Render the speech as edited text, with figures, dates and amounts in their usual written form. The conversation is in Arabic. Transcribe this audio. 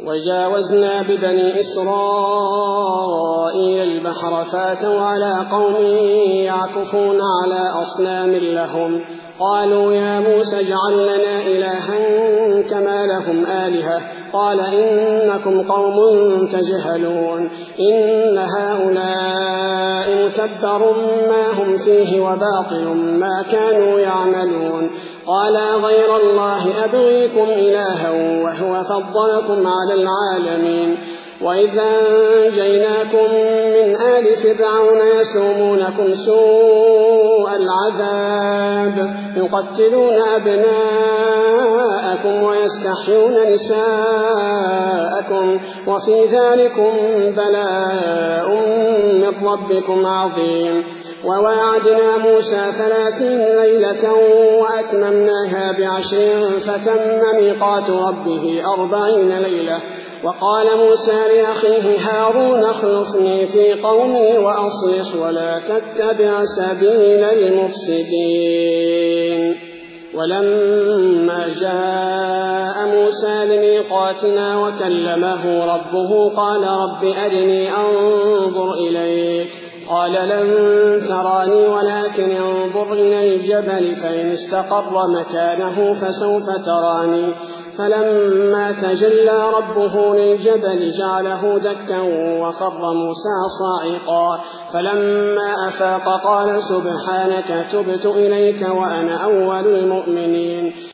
وجاوزنا ببني إسرائيل البحر فاتوا على قوم يعكفون على أصنام لهم قالوا يا موسى اجعل لنا إلها كما لهم آلهة قال إنكم قوم تجهلون إن هؤلاء متبر ما هم فيه وباطل ما كانوا يعملون قال غير الله أبغيكم إلها وهو فضلكم على العالمين وإذا أنجيناكم من آل فرعون يسومونكم سوء العذاب يقتلون أبناءكم ويستحيون نساءكم وفي ذلكم بلاء من ربكم عظيم وواعدنا موسى 30 ليلة وأتممناها ب10 فتم ميقات ربه 40 ليلة وقال موسى لأخيه هارون اخلفني في قومي وأصلح ولا تتبع سبيل المفسدين ولما جاء موسى لميقاتنا وكلمه ربه قال رب أرني أنظر إليك قال لن تراني ولكن انظر إلى الجبل فإن استقر مكانه فسوف تراني فلما تجلى ربه للجبل جعله دكا وخر موسى صاعقا فلما أفاق قال سبحانك تبت إليك وأنا أول المؤمنين